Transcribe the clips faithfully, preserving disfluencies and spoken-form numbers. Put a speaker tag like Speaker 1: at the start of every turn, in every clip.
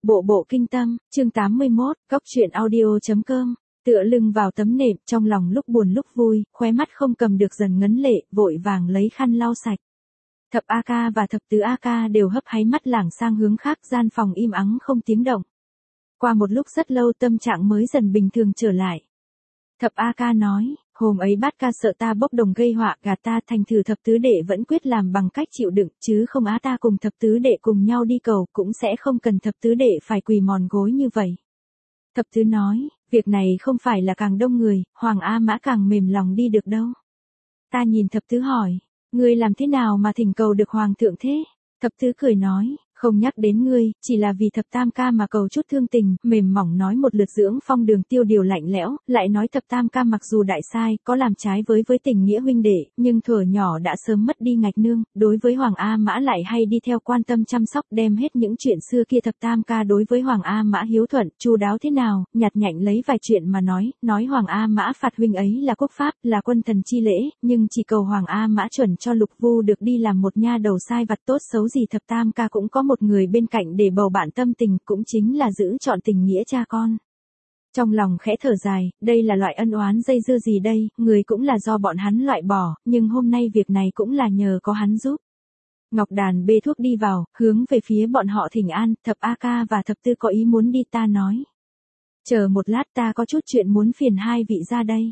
Speaker 1: Bộ bộ kinh tâm, chương tám mươi mốt, cóc truyện audio.com, tựa lưng vào tấm nệm, trong lòng lúc buồn lúc vui, khóe mắt không cầm được dần ngấn lệ, vội vàng lấy khăn lau sạch. Thập A Ca và thập tứ A Ca đều hấp háy mắt lảng sang hướng khác, gian phòng im ắng không tiếng động. Qua một lúc rất lâu tâm trạng mới dần bình thường trở lại. Thập A Ca nói, hôm ấy bát ca sợ ta bốc đồng gây họa gạt ta, thành thử thập tứ đệ vẫn quyết làm bằng cách chịu đựng, chứ không á ta cùng thập tứ đệ cùng nhau đi cầu cũng sẽ không cần thập tứ đệ phải quỳ mòn gối như vậy. Thập tứ nói, việc này không phải là càng đông người, Hoàng A Mã càng mềm lòng đi được đâu. Ta nhìn thập tứ hỏi, ngươi làm thế nào mà thỉnh cầu được Hoàng thượng thế? Thập tứ cười nói, không nhắc đến ngươi, chỉ là vì thập tam ca mà cầu chút thương tình, mềm mỏng nói một lượt dưỡng phong Đường Tiêu điều lạnh lẽo, lại nói thập tam ca mặc dù đại sai, có làm trái với với tình nghĩa huynh đệ, nhưng thuở nhỏ đã sớm mất đi ngạch nương, đối với Hoàng A Mã lại hay đi theo quan tâm chăm sóc, đem hết những chuyện xưa kia thập tam ca đối với Hoàng A Mã hiếu thuận, chu đáo thế nào, nhặt nhạnh lấy vài chuyện mà nói, nói Hoàng A Mã phạt huynh ấy là quốc pháp, là quân thần chi lễ, nhưng chỉ cầu Hoàng A Mã chuẩn cho Lục Vu được đi làm một nha đầu sai vặt, tốt xấu gì thập tam ca cũng có một người bên cạnh để bầu bạn tâm tình, cũng chính là giữ chọn tình nghĩa cha con. Trong lòng khẽ thở dài, đây là loại ân oán dây dưa gì đây, người cũng là do bọn hắn loại bỏ, nhưng hôm nay việc này cũng là nhờ có hắn giúp. Ngọc Đàn bê thuốc đi vào, hướng về phía bọn họ thỉnh an, thập A Ca và thập tư có ý muốn đi, ta nói. Chờ một lát, ta có chút chuyện muốn phiền hai vị ra đây.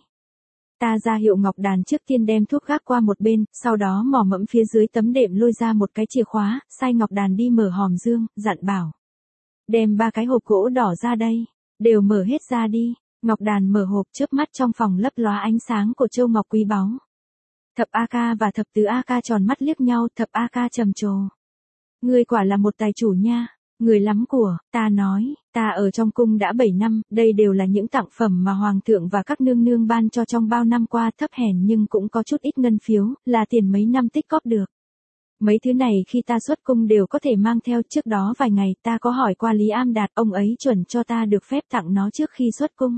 Speaker 1: Ta ra hiệu Ngọc Đàn trước tiên đem thuốc gác qua một bên, sau đó mò mẫm phía dưới tấm đệm lôi ra một cái chìa khóa, sai Ngọc Đàn đi mở hòm dương, dặn bảo. Đem ba cái hộp gỗ đỏ ra đây, đều mở hết ra đi. Ngọc Đàn mở hộp, chớp mắt trong phòng lấp lóa ánh sáng của châu ngọc quý báu. Thập A Ca và thập tứ A Ca tròn mắt liếc nhau, thập A Ca trầm trồ. Ngươi quả là một tài chủ nha. Người lắm của, ta nói, ta ở trong cung đã bảy năm, đây đều là những tặng phẩm mà Hoàng thượng và các nương nương ban cho trong bao năm qua, thấp hèn nhưng cũng có chút ít ngân phiếu, là tiền mấy năm tích cóp được. Mấy thứ này khi ta xuất cung đều có thể mang theo, trước đó vài ngày ta có hỏi qua Lý Am Đạt, ông ấy chuẩn cho ta được phép tặng nó trước khi xuất cung.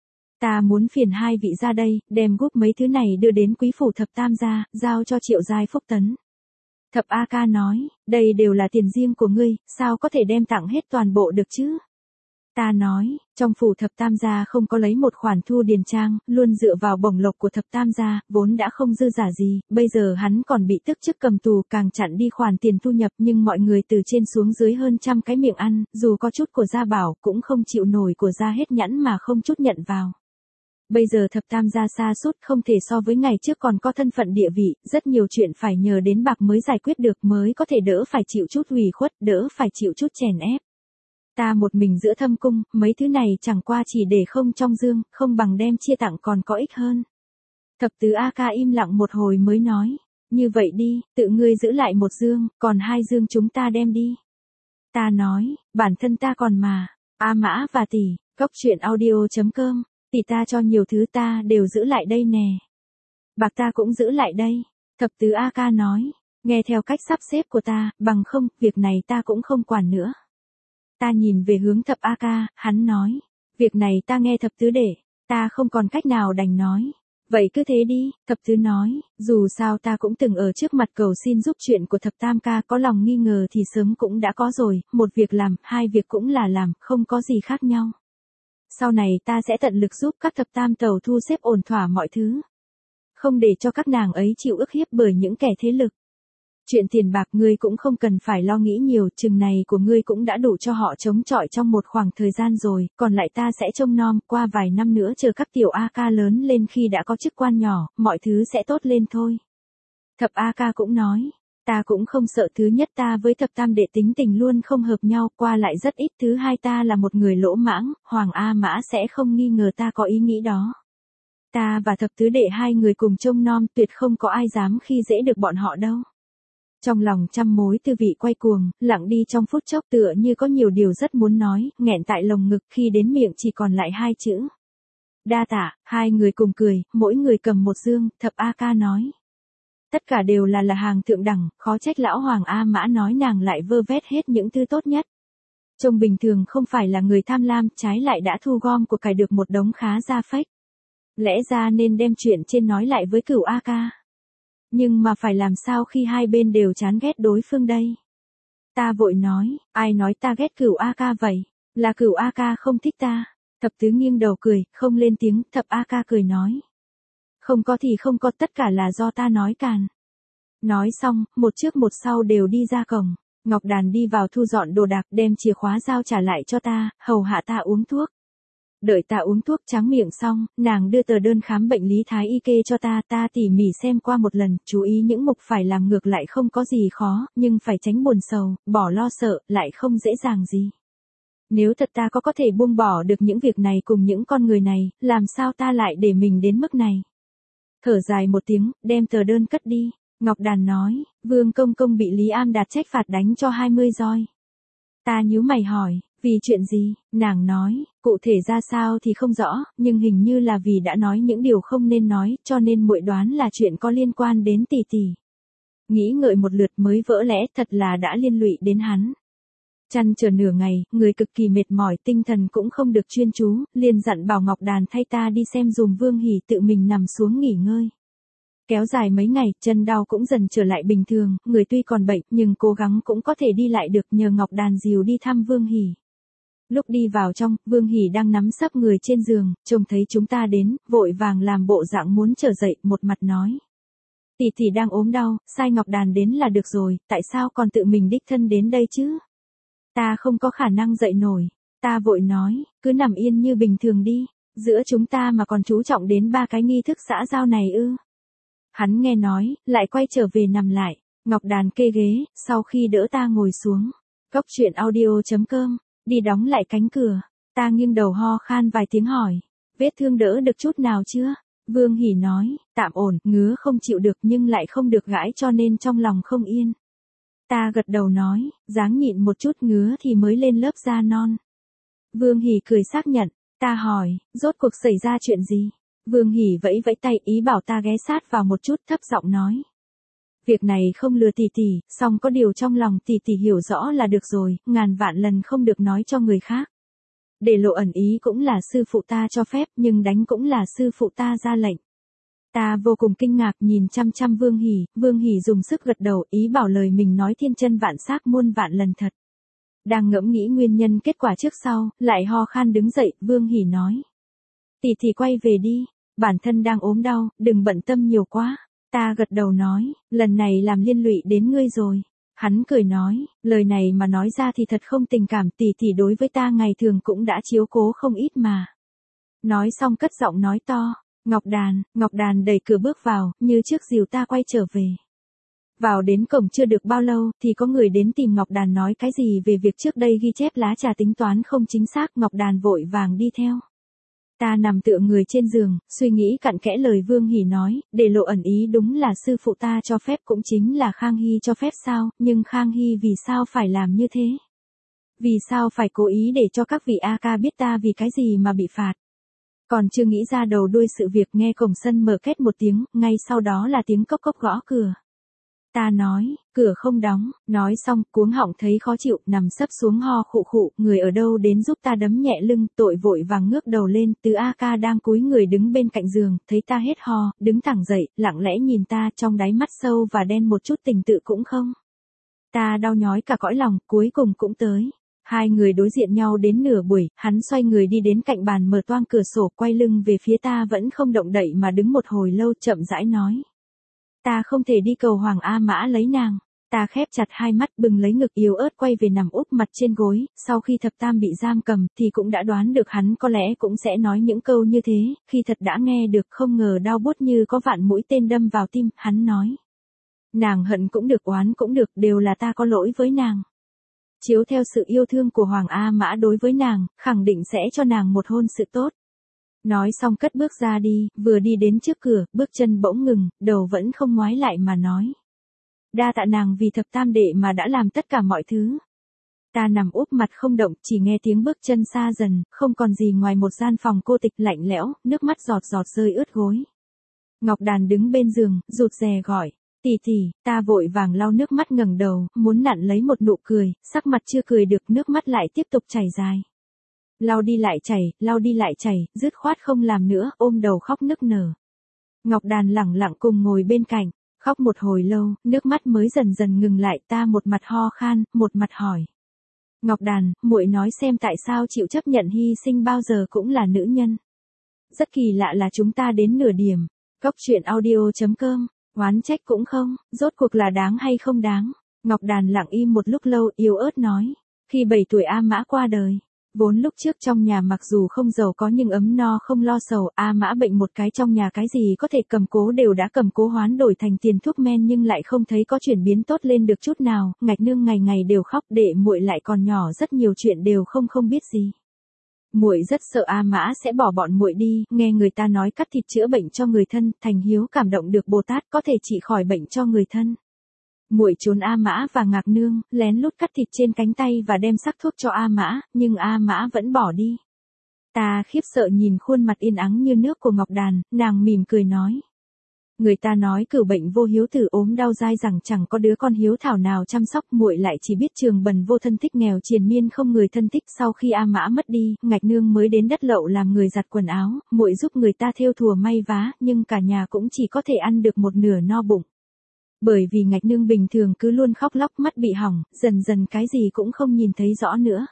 Speaker 1: Ta muốn phiền hai vị ra đây, đem gúp mấy thứ này đưa đến quý phủ thập tam gia, giao cho Triệu giai Phúc Tấn. Thập A Ca nói, đây đều là tiền riêng của ngươi, sao có thể đem tặng hết toàn bộ được chứ? Ta nói, trong phủ thập tam gia không có lấy một khoản thu điền trang, luôn dựa vào bổng lộc của thập tam gia, vốn đã không dư giả gì, bây giờ hắn còn bị tức chức cầm tù, càng chặn đi khoản tiền thu nhập, nhưng mọi người từ trên xuống dưới hơn trăm cái miệng ăn, dù có chút của gia bảo, cũng không chịu nổi của gia hết nhãn mà không chút nhận vào. Bây giờ thập tam gia sa sút không thể so với ngày trước, còn có thân phận địa vị, rất nhiều chuyện phải nhờ đến bạc mới giải quyết được, mới có thể đỡ phải chịu chút ủy khuất, đỡ phải chịu chút chèn ép. Ta một mình giữa thâm cung, mấy thứ này chẳng qua chỉ để không trong dương, không bằng đem chia tặng còn có ích hơn. Thập tứ A Ca im lặng một hồi mới nói, như vậy đi, tự ngươi giữ lại một dương, còn hai dương chúng ta đem đi. Ta nói, bản thân ta còn mà, A Mã và tỷ, cóc truyện audio.com. Tỷ ta cho nhiều thứ ta đều giữ lại đây nè. Bạc ta cũng giữ lại đây. Thập tứ A Ca nói, nghe theo cách sắp xếp của ta, bằng không, việc này ta cũng không quản nữa. Ta nhìn về hướng thập A Ca, hắn nói, việc này ta nghe thập tứ để, ta không còn cách nào đành nói. Vậy cứ thế đi, thập tứ nói, dù sao ta cũng từng ở trước mặt cầu xin giúp chuyện của thập tam ca, có lòng nghi ngờ thì sớm cũng đã có rồi, một việc làm, hai việc cũng là làm, không có gì khác nhau. Sau này ta sẽ tận lực giúp các thập tam tàu thu xếp ổn thỏa mọi thứ. Không để cho các nàng ấy chịu ức hiếp bởi những kẻ thế lực. Chuyện tiền bạc ngươi cũng không cần phải lo nghĩ nhiều, chừng này của ngươi cũng đã đủ cho họ chống chọi trong một khoảng thời gian rồi, còn lại ta sẽ trông nom, qua vài năm nữa chờ các tiểu A Ca lớn lên khi đã có chức quan nhỏ, mọi thứ sẽ tốt lên thôi. Thập A Ca cũng nói, ta cũng không sợ, thứ nhất ta với thập tam đệ tính tình luôn không hợp nhau, qua lại rất ít, thứ hai ta là một người lỗ mãng, Hoàng A Mã sẽ không nghi ngờ ta có ý nghĩ đó. Ta và thập tứ đệ hai người cùng trông nom, tuyệt không có ai dám khi dễ được bọn họ đâu. Trong lòng trăm mối tư vị quay cuồng, lặng đi trong phút chốc, tựa như có nhiều điều rất muốn nói, nghẹn tại lồng ngực, khi đến miệng chỉ còn lại hai chữ. Đa tạ. Hai người cùng cười, mỗi người cầm một dương, thập A Ca nói. Tất cả đều là là hàng thượng đẳng, khó trách lão Hoàng A Mã nói nàng lại vơ vét hết những thứ tốt nhất. Trông bình thường không phải là người tham lam, trái lại đã thu gom của cải được một đống khá ra phách. Lẽ ra nên đem chuyện trên nói lại với Cửu A Ca. Nhưng mà phải làm sao khi hai bên đều chán ghét đối phương đây? Ta vội nói, ai nói ta ghét Cửu A Ca vậy? Là Cửu A Ca không thích ta. Thập tứ nghiêng đầu cười, không lên tiếng, Thập A Ca cười nói. Không có thì không có, tất cả là do ta nói càn. Nói xong, một trước một sau đều đi ra cổng. Ngọc Đàn đi vào thu dọn đồ đạc, đem chìa khóa giao trả lại cho ta, hầu hạ ta uống thuốc. Đợi ta uống thuốc tráng miệng xong, nàng đưa tờ đơn khám bệnh lý thái y kê cho ta, ta tỉ mỉ xem qua một lần, chú ý những mục phải làm ngược lại không có gì khó, nhưng phải tránh buồn sầu, bỏ lo sợ, lại không dễ dàng gì. Nếu thật ta có có thể buông bỏ được những việc này cùng những con người này, làm sao ta lại để mình đến mức này? Thở dài một tiếng, đem tờ đơn cất đi. Ngọc Đàn nói, Vương Công Công bị Lý Am Đạt trách phạt đánh cho hai mươi roi. Ta nhíu mày hỏi, vì chuyện gì? Nàng nói, cụ thể ra sao thì không rõ, nhưng hình như là vì đã nói những điều không nên nói, cho nên muội đoán là chuyện có liên quan đến tỷ tỷ. Nghĩ ngợi một lượt mới vỡ lẽ, thật là đã liên lụy đến hắn. Chăn chờ nửa ngày, người cực kỳ mệt mỏi, tinh thần cũng không được chuyên chú, liền dặn bảo Ngọc Đàn thay ta đi xem dùm Vương Hỉ, tự mình nằm xuống nghỉ ngơi. Kéo dài mấy ngày, chân đau cũng dần trở lại bình thường, người tuy còn bệnh, nhưng cố gắng cũng có thể đi lại được, nhờ Ngọc Đàn dìu đi thăm Vương Hỉ. Lúc đi vào trong, Vương Hỉ đang nắm sấp người trên giường, trông thấy chúng ta đến, vội vàng làm bộ dạng muốn trở dậy, một mặt nói. Tỷ tỷ đang ốm đau, sai Ngọc Đàn đến là được rồi, tại sao còn tự mình đích thân đến đây chứ? Ta không có khả năng dậy nổi. Ta vội nói, cứ nằm yên như bình thường đi, giữa chúng ta mà còn chú trọng đến ba cái nghi thức xã giao này ư? Hắn nghe nói, lại quay trở về nằm lại. Ngọc Đàn kê ghế, sau khi đỡ ta ngồi xuống. Cốc truyện audio chấm com, đi đóng lại cánh cửa. Ta nghiêng đầu ho khan vài tiếng hỏi, vết thương đỡ được chút nào chưa? Vương Hỉ nói, tạm ổn, ngứa không chịu được nhưng lại không được gãi cho nên trong lòng không yên. Ta gật đầu nói, ráng nhịn một chút, ngứa thì mới lên lớp da non. Vương Hỉ cười xác nhận. Ta hỏi, rốt cuộc xảy ra chuyện gì? Vương Hỉ vẫy vẫy tay, ý bảo ta ghé sát vào một chút, thấp giọng nói. Việc này không lừa tỷ tỷ, song có điều trong lòng tỷ tỷ hiểu rõ là được rồi, ngàn vạn lần không được nói cho người khác. Để lộ ẩn ý cũng là sư phụ ta cho phép, nhưng đánh cũng là sư phụ ta ra lệnh. Ta vô cùng kinh ngạc nhìn chăm chăm Vương Hỉ, Vương Hỉ dùng sức gật đầu, ý bảo lời mình nói thiên chân vạn xác muôn vạn lần thật. Đang ngẫm nghĩ nguyên nhân kết quả trước sau, lại ho khan đứng dậy, Vương Hỉ nói. Tỷ tỷ quay về đi, bản thân đang ốm đau, đừng bận tâm nhiều quá. Ta gật đầu nói, lần này làm liên lụy đến ngươi rồi. Hắn cười nói, lời này mà nói ra thì thật không tình cảm, tỷ tỷ đối với ta ngày thường cũng đã chiếu cố không ít mà. Nói xong cất giọng nói to, Ngọc Đàn, Ngọc Đàn đẩy cửa bước vào, như trước dìu ta quay trở về. Vào đến cổng chưa được bao lâu, thì có người đến tìm Ngọc Đàn nói cái gì về việc trước đây ghi chép lá trà tính toán không chính xác, Ngọc Đàn vội vàng đi theo. Ta nằm tựa người trên giường, suy nghĩ cặn kẽ lời Vương Hỉ nói, để lộ ẩn ý đúng là sư phụ ta cho phép, cũng chính là Khang Hy cho phép sao, nhưng Khang Hy vì sao phải làm như thế? Vì sao phải cố ý để cho các vị A ca biết ta vì cái gì mà bị phạt? Còn chưa nghĩ ra đầu đuôi sự việc, nghe cổng sân mở két một tiếng, ngay sau đó là tiếng cốc cốc gõ cửa. Ta nói, cửa không đóng, nói xong, cuống họng thấy khó chịu, nằm sấp xuống ho khụ khụ, người ở đâu đến giúp ta đấm nhẹ lưng, tội vội vàng ngước đầu lên, Tứ A ca đang cúi người đứng bên cạnh giường, thấy ta hết ho, đứng thẳng dậy, lặng lẽ nhìn ta, trong đáy mắt sâu và đen một chút tình tự cũng không. Ta đau nhói cả cõi lòng, cuối cùng cũng tới. Hai người đối diện nhau đến nửa buổi, hắn xoay người đi đến cạnh bàn, mở toang cửa sổ, quay lưng về phía ta, vẫn không động đậy mà đứng một hồi lâu, chậm rãi nói. Ta không thể đi cầu Hoàng A Mã lấy nàng. Ta khép chặt hai mắt, bừng lấy ngực yếu ớt, quay về nằm úp mặt trên gối. Sau khi thập tam bị giam cầm, thì cũng đã đoán được hắn có lẽ cũng sẽ nói những câu như thế. Khi thật đã nghe được, không ngờ đau buốt như có vạn mũi tên đâm vào tim. Hắn nói, nàng hận cũng được, oán cũng được, đều là ta có lỗi với nàng. Chiếu theo sự yêu thương của Hoàng A Mã đối với nàng, khẳng định sẽ cho nàng một hôn sự tốt. Nói xong cất bước ra đi, vừa đi đến trước cửa, bước chân bỗng ngừng, đầu vẫn không ngoái lại mà nói. Đa tạ nàng vì thập tam đệ mà đã làm tất cả mọi thứ. Ta nằm úp mặt không động, chỉ nghe tiếng bước chân xa dần, không còn gì ngoài một gian phòng cô tịch lạnh lẽo, nước mắt giọt giọt rơi ướt gối. Ngọc Đàn đứng bên giường, rụt rè gọi. Tỷ tỷ, ta vội vàng lau nước mắt ngẩng đầu, muốn nặn lấy một nụ cười, sắc mặt chưa cười được, nước mắt lại tiếp tục chảy dài. Lau đi lại chảy, lau đi lại chảy, dứt khoát không làm nữa, ôm đầu khóc nức nở. Ngọc Đàn lẳng lặng cùng ngồi bên cạnh, Khóc một hồi lâu, nước mắt mới dần dần ngừng lại, ta một mặt ho khan, một mặt hỏi. Ngọc Đàn, muội nói xem tại sao chịu chấp nhận hy sinh bao giờ cũng là nữ nhân. Rất kỳ lạ là chúng ta đến nửa điểm. Cốc truyện audio chấm com, oán trách cũng không, rốt cuộc là đáng hay không đáng. Ngọc Đàn lặng im một lúc lâu, yếu ớt nói. Khi bảy tuổi A Mã qua đời. Vốn lúc trước trong nhà mặc dù không giàu có nhưng ấm no không lo sầu, A Mã bệnh một cái trong nhà cái gì có thể cầm cố đều đã cầm cố hoán đổi thành tiền thuốc men nhưng lại không thấy có chuyển biến tốt lên được chút nào, Ngạch Nương ngày ngày đều khóc, đệ muội lại còn nhỏ rất nhiều chuyện đều không không biết gì. Muội rất sợ A Mã sẽ bỏ bọn muội đi, nghe người ta nói cắt thịt chữa bệnh cho người thân, Thành Hiếu cảm động được Bồ Tát có thể trị khỏi bệnh cho người thân. Muội trốn A Mã và Ngạc Nương, lén lút cắt thịt trên cánh tay và đem sắc thuốc cho A Mã, nhưng A Mã vẫn bỏ đi. Ta khiếp sợ nhìn khuôn mặt yên ắng như nước của Ngọc Đàn, nàng mỉm cười nói. Người ta nói cửu bệnh vô hiếu tử ốm đau dai rằng chẳng có đứa con hiếu thảo nào chăm sóc, muội lại chỉ biết trường bần vô thân thích nghèo triền miên không người thân thích. Sau khi A Mã mất đi, Ngạch Nương mới đến đất lậu làm người giặt quần áo, muội giúp người ta thêu thùa may vá, nhưng cả nhà cũng chỉ có thể ăn được một nửa no bụng. Bởi vì Ngạch Nương bình thường cứ luôn khóc lóc, mắt bị hỏng, dần dần cái gì cũng không nhìn thấy rõ nữa.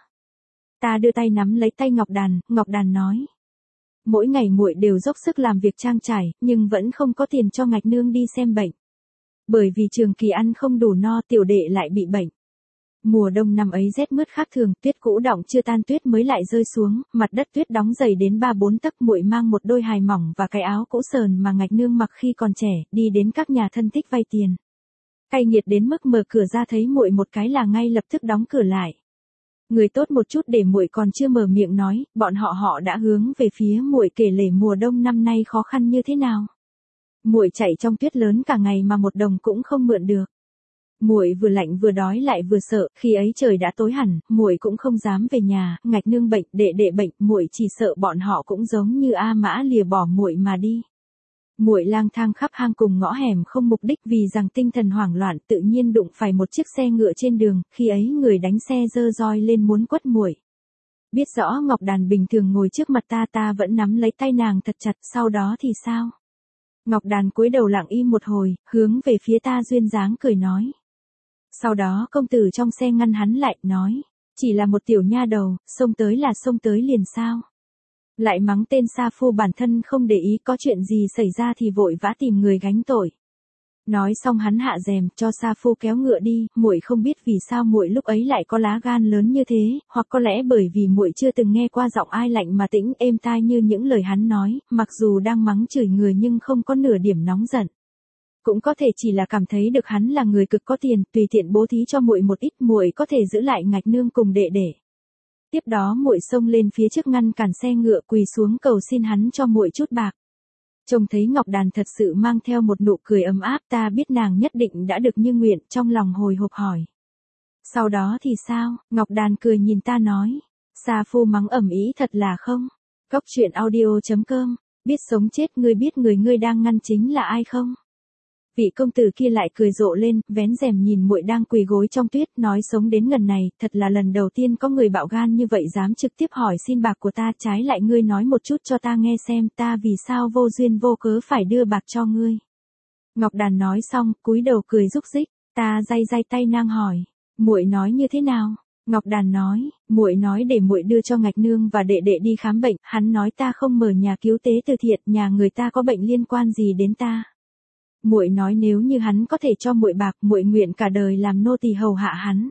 Speaker 1: Ta đưa tay nắm lấy tay Ngọc Đàn, Ngọc Đàn nói. Mỗi ngày muội đều dốc sức làm việc trang trải, nhưng vẫn không có tiền cho Ngạch Nương đi xem bệnh. Bởi vì trường kỳ ăn không đủ no, tiểu đệ lại bị bệnh. Mùa đông năm ấy rét mướt khác thường, tuyết cũ đọng chưa tan tuyết mới lại rơi xuống, mặt đất tuyết đóng dày đến ba bốn tấc, muội mang một đôi hài mỏng và cái áo cũ sờn mà Ngạch Nương mặc khi còn trẻ, đi đến các nhà thân thích vay tiền. Cay nghiệt đến mức mở cửa ra thấy muội một cái là ngay lập tức đóng cửa lại. Người tốt một chút để muội còn chưa mở miệng nói, bọn họ họ đã hướng về phía muội kể lể mùa đông năm nay khó khăn như thế nào. Muội chạy trong tuyết lớn cả ngày mà một đồng cũng không mượn được. Muội vừa lạnh vừa đói lại vừa sợ, khi ấy trời đã tối hẳn, muội cũng không dám về nhà, Ngạch Nương bệnh, đệ đệ bệnh, muội chỉ sợ bọn họ cũng giống như A Mã lìa bỏ muội mà đi. Muội lang thang khắp hang cùng ngõ hẻm không mục đích vì rằng tinh thần hoảng loạn, tự nhiên đụng phải một chiếc xe ngựa trên đường, khi ấy người đánh xe giơ roi lên muốn quất muội. Biết rõ Ngọc Đàn bình thường ngồi trước mặt ta, ta vẫn nắm lấy tay nàng thật chặt, sau đó thì sao? Ngọc Đàn cúi đầu lặng im một hồi, hướng về phía ta duyên dáng cười nói. Sau đó công tử trong xe ngăn hắn lại, nói, chỉ là một tiểu nha đầu, xông tới là xông tới liền sao? Lại mắng tên sa phu bản thân không để ý, có chuyện gì xảy ra thì vội vã tìm người gánh tội. Nói xong hắn hạ rèm cho sa phu kéo ngựa đi, muội không biết vì sao muội lúc ấy lại có lá gan lớn như thế, hoặc có lẽ bởi vì muội chưa từng nghe qua giọng ai lạnh mà tĩnh êm tai như những lời hắn nói, mặc dù đang mắng chửi người nhưng không có nửa điểm nóng giận. Cũng có thể chỉ là cảm thấy được hắn là người cực có tiền, tùy tiện bố thí cho muội một ít, muội có thể giữ lại Ngạch Nương cùng đệ đệ. Tiếp đó muội xông lên phía trước ngăn cản xe ngựa, quỳ xuống cầu xin hắn cho muội chút bạc. Trông thấy Ngọc Đàn thật sự mang theo một nụ cười ấm áp, ta biết nàng nhất định đã được như nguyện, trong lòng hồi hộp hỏi. Sau đó thì sao? Ngọc Đàn cười nhìn ta nói. Sa phu mắng ầm ĩ thật là không? Cốc truyện audio chấm com, biết sống chết, ngươi biết người ngươi đang ngăn chính là ai không? Vị công tử kia lại cười rộ lên, vén rèm nhìn muội đang quỳ gối trong tuyết, nói sống đến ngần này, thật là lần đầu tiên có người bạo gan như vậy dám trực tiếp hỏi xin bạc của ta, trái lại ngươi nói một chút cho ta nghe xem, ta vì sao vô duyên vô cớ phải đưa bạc cho ngươi. Ngọc Đàn nói xong, cúi đầu cười rúc rích, ta day day tay nang hỏi, muội nói như thế nào? Ngọc Đàn nói, muội nói để muội đưa cho Ngạch Nương và đệ đệ đi khám bệnh, hắn nói ta không mở nhà cứu tế từ thiện, nhà người ta có bệnh liên quan gì đến ta. Muội nói nếu như hắn có thể cho muội bạc, muội nguyện cả đời làm nô tỳ hầu hạ hắn.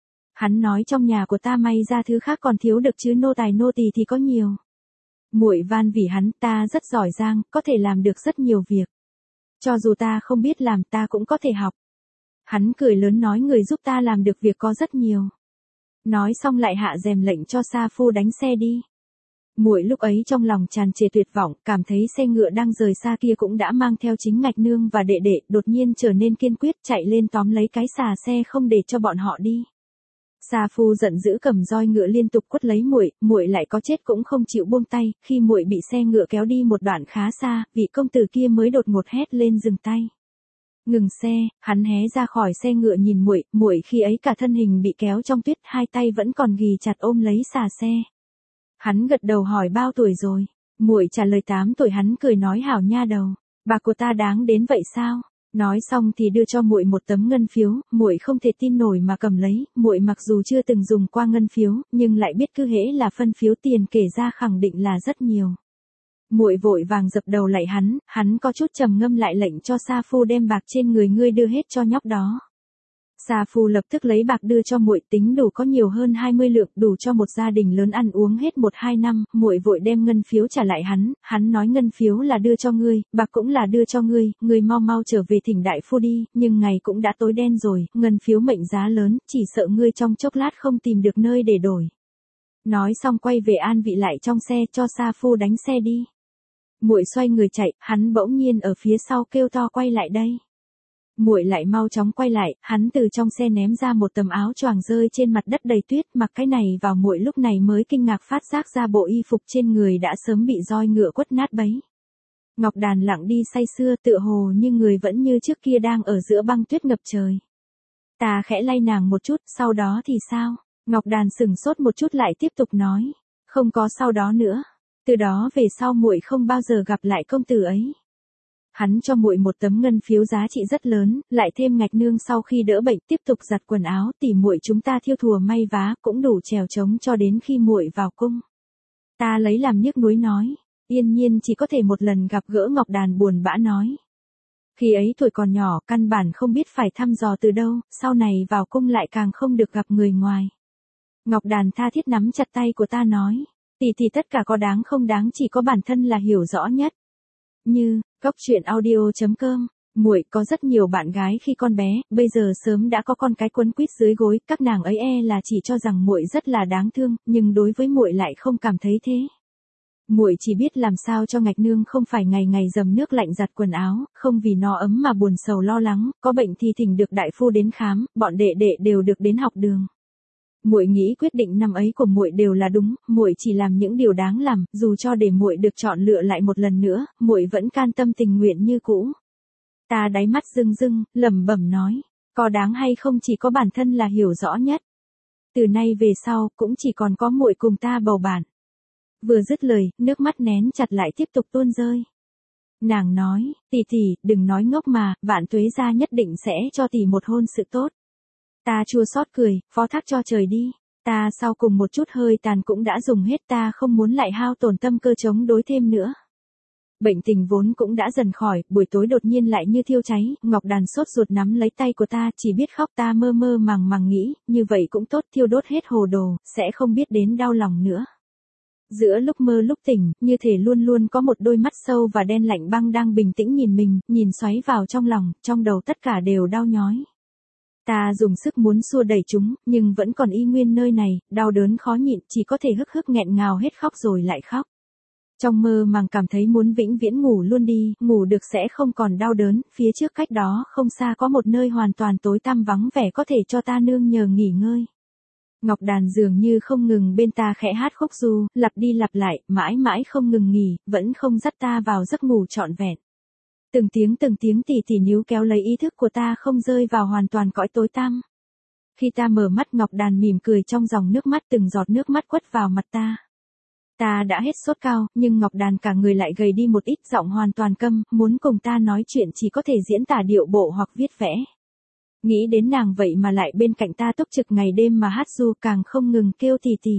Speaker 1: Hắn nói trong nhà của ta may ra thứ khác còn thiếu được chứ nô tài nô tỳ thì có nhiều. Muội van vì hắn, ta rất giỏi giang, có thể làm được rất nhiều việc. Cho dù ta không biết làm, ta cũng có thể học. Hắn cười lớn nói người giúp ta làm được việc có rất nhiều. Nói xong lại hạ rèm lệnh cho sa phu đánh xe đi. Muội lúc ấy trong lòng tràn trề tuyệt vọng, cảm thấy xe ngựa đang rời xa kia cũng đã mang theo chính Ngạch Nương và đệ đệ, đột nhiên trở nên kiên quyết, chạy lên tóm lấy cái xà xe không để cho bọn họ đi. Sa phu giận dữ cầm roi ngựa liên tục quất lấy muội, muội lại có chết cũng không chịu buông tay, khi muội bị xe ngựa kéo đi một đoạn khá xa, vị công tử kia mới đột ngột hét lên dừng tay. Ngừng xe, hắn hé ra khỏi xe ngựa nhìn muội, muội khi ấy cả thân hình bị kéo trong tuyết, hai tay vẫn còn ghì chặt ôm lấy xà xe. Hắn gật đầu hỏi bao tuổi rồi? Muội trả lời tám tuổi, hắn cười nói hảo nha đầu, bạc của ta đáng đến vậy sao? Nói xong thì đưa cho muội một tấm ngân phiếu, muội không thể tin nổi mà cầm lấy, muội mặc dù chưa từng dùng qua ngân phiếu, nhưng lại biết cứ hễ là phân phiếu tiền kể ra khẳng định là rất nhiều. Muội vội vàng dập đầu lạy hắn, hắn có chút trầm ngâm lại lệnh cho Sa Phu đem bạc trên người ngươi đưa hết cho nhóc đó. Sa Phu lập tức lấy bạc đưa cho muội, tính đủ có nhiều hơn hai mươi lượng, đủ cho một gia đình lớn ăn uống hết một hai năm. Muội vội đem ngân phiếu trả lại hắn, hắn nói ngân phiếu là đưa cho ngươi, bạc cũng là đưa cho ngươi, ngươi mau mau trở về thỉnh đại phu đi, nhưng ngày cũng đã tối đen rồi, ngân phiếu mệnh giá lớn, chỉ sợ ngươi trong chốc lát không tìm được nơi để đổi. Nói xong quay về an vị lại trong xe, cho Sa Phu đánh xe đi. Muội xoay người chạy, hắn bỗng nhiên ở phía sau kêu to quay lại đây. Muội lại mau chóng quay lại, hắn từ trong xe ném ra một tấm áo choàng rơi trên mặt đất đầy tuyết, mặc cái này vào muội lúc này mới kinh ngạc phát giác ra bộ y phục trên người đã sớm bị roi ngựa quất nát bấy. Ngọc Đàn lặng đi say sưa, tựa hồ như người vẫn như trước kia đang ở giữa băng tuyết ngập trời. Ta khẽ lay nàng một chút, sau đó thì sao? Ngọc Đàn sừng sốt một chút lại tiếp tục nói, không có sau đó nữa. Từ đó về sau muội không bao giờ gặp lại công tử ấy. Hắn cho muội một tấm ngân phiếu giá trị rất lớn, lại thêm Ngạch Nương sau khi đỡ bệnh tiếp tục giặt quần áo, tỉ muội chúng ta thiêu thùa may vá cũng đủ trèo trống cho đến khi muội vào cung. Ta lấy làm nhức núi nói, Yên Nhiên chỉ có thể một lần gặp gỡ Ngọc Đàn buồn bã nói. Khi ấy tuổi còn nhỏ, căn bản không biết phải thăm dò từ đâu, sau này vào cung lại càng không được gặp người ngoài. Ngọc Đàn tha thiết nắm chặt tay của ta nói, tỷ tỷ tất cả có đáng không đáng chỉ có bản thân là hiểu rõ nhất. Như, Cốc truyện audio chấm com, muội có rất nhiều bạn gái khi con bé, bây giờ sớm đã có con cái quấn quýt dưới gối, các nàng ấy e là chỉ cho rằng muội rất là đáng thương, nhưng đối với muội lại không cảm thấy thế. Muội chỉ biết làm sao cho Ngạch Nương không phải ngày ngày dầm nước lạnh giặt quần áo, không vì nó ấm mà buồn sầu lo lắng, có bệnh thì thỉnh được đại phu đến khám, bọn đệ đệ đều được đến học đường. Muội nghĩ quyết định năm ấy của muội đều là đúng, muội chỉ làm những điều đáng làm, dù cho để muội được chọn lựa lại một lần nữa, muội vẫn can tâm tình nguyện như cũ. Ta đáy mắt rưng rưng, lẩm bẩm nói, có đáng hay không chỉ có bản thân là hiểu rõ nhất. Từ nay về sau, cũng chỉ còn có muội cùng ta bầu bạn. Vừa dứt lời, nước mắt nén chặt lại tiếp tục tuôn rơi. Nàng nói, tỷ tỷ, đừng nói ngốc mà, Vạn Tuế gia nhất định sẽ cho tỷ một hôn sự tốt. Ta chua xót cười, phó thác cho trời đi. Ta sau cùng một chút hơi tàn cũng đã dùng hết, ta không muốn lại hao tổn tâm cơ chống đối thêm nữa. Bệnh tình vốn cũng đã dần khỏi, buổi tối đột nhiên lại như thiêu cháy, Ngọc Đàn sốt ruột nắm lấy tay của ta, chỉ biết khóc. Ta mơ mơ màng màng nghĩ, như vậy cũng tốt, thiêu đốt hết hồ đồ, sẽ không biết đến đau lòng nữa. Giữa lúc mơ lúc tỉnh, như thể luôn luôn có một đôi mắt sâu và đen lạnh băng đang bình tĩnh nhìn mình, nhìn xoáy vào trong lòng, trong đầu tất cả đều đau nhói. Ta dùng sức muốn xua đẩy chúng, nhưng vẫn còn y nguyên nơi này, đau đớn khó nhịn, chỉ có thể hức hức nghẹn ngào hết khóc rồi lại khóc. Trong mơ màng cảm thấy muốn vĩnh viễn ngủ luôn đi, ngủ được sẽ không còn đau đớn, phía trước cách đó không xa có một nơi hoàn toàn tối tăm vắng vẻ có thể cho ta nương nhờ nghỉ ngơi. Ngọc Đàn dường như không ngừng bên ta khẽ hát khúc ru, lặp đi lặp lại, mãi mãi không ngừng nghỉ, vẫn không dắt ta vào giấc ngủ trọn vẹn. Từng tiếng từng tiếng tỉ tỉ níu kéo lấy ý thức của ta không rơi vào hoàn toàn cõi tối tăm. Khi ta mở mắt, Ngọc Đàn mỉm cười trong dòng nước mắt, từng giọt nước mắt quất vào mặt ta. Ta đã hết sốt cao, nhưng Ngọc Đàn cả người lại gầy đi một ít, giọng hoàn toàn câm, muốn cùng ta nói chuyện chỉ có thể diễn tả điệu bộ hoặc viết vẽ. Nghĩ đến nàng vậy mà lại bên cạnh ta túc trực ngày đêm mà hát ru, càng không ngừng kêu tỉ tỉ.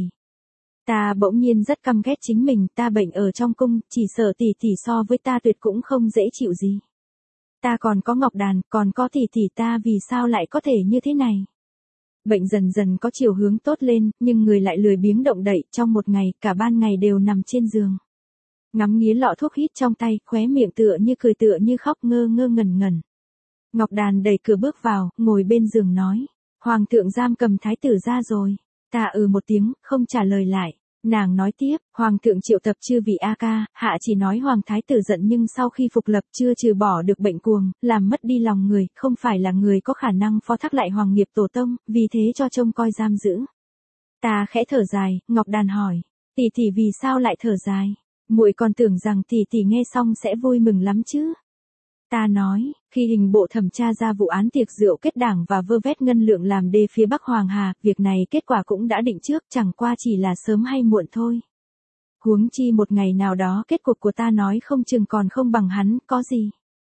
Speaker 1: Ta bỗng nhiên rất căm ghét chính mình, ta bệnh ở trong cung, chỉ sợ tỉ tỉ so với ta tuyệt cũng không dễ chịu gì. Ta còn có Ngọc Đàn, còn có tỉ tỉ, ta vì sao lại có thể như thế này? Bệnh dần dần có chiều hướng tốt lên, nhưng người lại lười biếng động đậy, trong một ngày, cả ban ngày đều nằm trên giường. Ngắm nghía lọ thuốc hít trong tay, khóe miệng tựa như cười tựa như khóc, ngơ ngơ ngẩn ngẩn. Ngọc Đàn đẩy cửa bước vào, ngồi bên giường nói, Hoàng thượng giam cầm thái tử ra rồi. Ta ừ một tiếng, không trả lời lại. Nàng nói tiếp, Hoàng thượng triệu tập chư vị A ca, hạ chỉ nói Hoàng thái tử giận nhưng sau khi phục lập chưa trừ bỏ được bệnh cuồng, làm mất đi lòng người, không phải là người có khả năng phó thác lại hoàng nghiệp tổ tông, vì thế cho trông coi giam giữ. Ta khẽ thở dài, Ngọc Đàn hỏi, tỷ tỷ vì sao lại thở dài? Muội còn tưởng rằng tỷ tỷ nghe xong sẽ vui mừng lắm chứ. Ta nói, khi hình bộ thẩm tra ra vụ án tiệc rượu kết đảng và vơ vét ngân lượng làm đê phía Bắc Hoàng Hà, việc này kết quả cũng đã định trước, chẳng qua chỉ là sớm hay muộn thôi. Huống chi một ngày nào đó kết cục của ta nói không chừng còn không bằng hắn, có gì.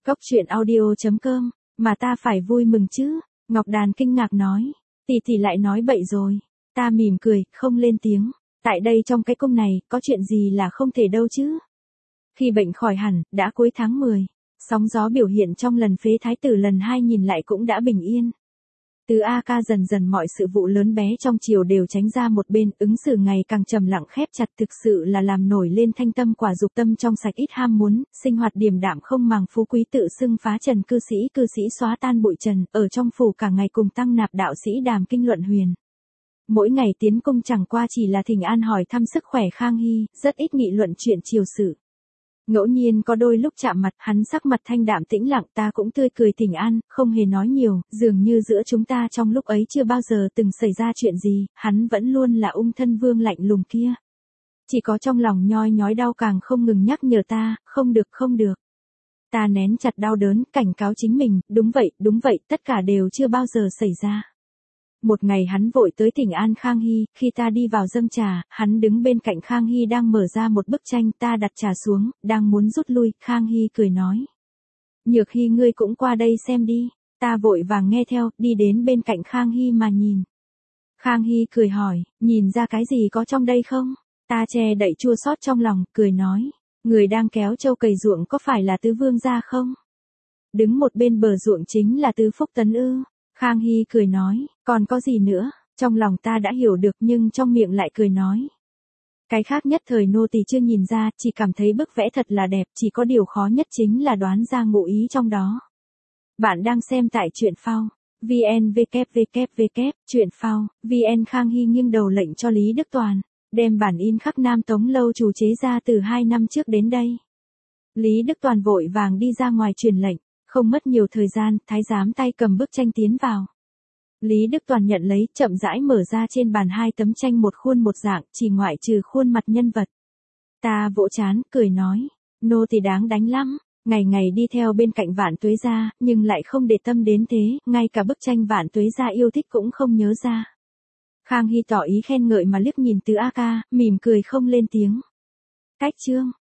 Speaker 1: Cốc truyện audio chấm com, mà ta phải vui mừng chứ? Ngọc Đàn kinh ngạc nói. Tỷ tỷ lại nói bậy rồi. Ta mỉm cười, không lên tiếng. Tại đây trong cái cung này, có chuyện gì là không thể đâu chứ? Khi bệnh khỏi hẳn, đã cuối tháng mười. Sóng gió biểu hiện trong lần phế thái tử lần hai nhìn lại cũng đã bình yên. Từ A Ca dần dần mọi sự vụ lớn bé trong triều đều tránh ra một bên, ứng xử ngày càng trầm lặng khép chặt, thực sự là làm nổi lên thanh tâm quả dục tâm trong sạch ít ham muốn, sinh hoạt điềm đạm không màng phú quý tự xưng phá trần cư sĩ cư sĩ xóa tan bụi trần, ở trong phủ cả ngày cùng tăng nạp đạo sĩ đàm kinh luận huyền. Mỗi ngày tiến cung chẳng qua chỉ là thỉnh an hỏi thăm sức khỏe Khang Hy, rất ít nghị luận chuyện triều sự. Ngẫu nhiên có đôi lúc chạm mặt, hắn sắc mặt thanh đạm tĩnh lặng, ta cũng tươi cười thỉnh an, không hề nói nhiều, dường như giữa chúng ta trong lúc ấy chưa bao giờ từng xảy ra chuyện gì, hắn vẫn luôn là ung thân vương lạnh lùng kia. Chỉ có trong lòng nhoi nhói đau càng không ngừng nhắc nhở ta, không được không được. Ta nén chặt đau đớn, cảnh cáo chính mình, đúng vậy, đúng vậy, tất cả đều chưa bao giờ xảy ra. Một ngày hắn vội tới thỉnh an Khang Hy, khi ta đi vào dâng trà, hắn đứng bên cạnh Khang Hy đang mở ra một bức tranh, ta đặt trà xuống, đang muốn rút lui, Khang Hy cười nói. Nhược Hy ngươi cũng qua đây xem đi, ta vội vàng nghe theo, đi đến bên cạnh Khang Hy mà nhìn. Khang Hy cười hỏi, nhìn ra cái gì có trong đây không? Ta che đậy chua xót trong lòng, cười nói, người đang kéo trâu cày ruộng có phải là Tứ Vương gia không? Đứng một bên bờ ruộng chính là Tứ Phúc Tấn ư? Khang Hy cười nói, còn có gì nữa, trong lòng ta đã hiểu được nhưng trong miệng lại cười nói. Cái khác nhất thời nô tỳ chưa nhìn ra, chỉ cảm thấy bức vẽ thật là đẹp, chỉ có điều khó nhất chính là đoán ra ngụ ý trong đó. Bạn đang xem tại truyện phao, vn www, truyện phao, vn. Khang Hy nghiêng đầu lệnh cho Lý Đức Toàn, đem bản in khắc Nam Tống Lâu chủ chế ra từ hai năm trước đến đây. Lý Đức Toàn vội vàng đi ra ngoài truyền lệnh. Không mất nhiều thời gian, thái giám tay cầm bức tranh tiến vào. Lý Đức Toàn nhận lấy, chậm rãi mở ra trên bàn hai tấm tranh một khuôn một dạng, chỉ ngoại trừ khuôn mặt nhân vật. Ta vỗ chán, cười nói, nô thì đáng đánh lắm, ngày ngày đi theo bên cạnh Vạn Tuế Gia, nhưng lại không để tâm đến thế, ngay cả bức tranh Vạn Tuế Gia yêu thích cũng không nhớ ra. Khang Hy tỏ ý khen ngợi mà liếc nhìn Từ A Ca, mỉm cười không lên tiếng. Cách chương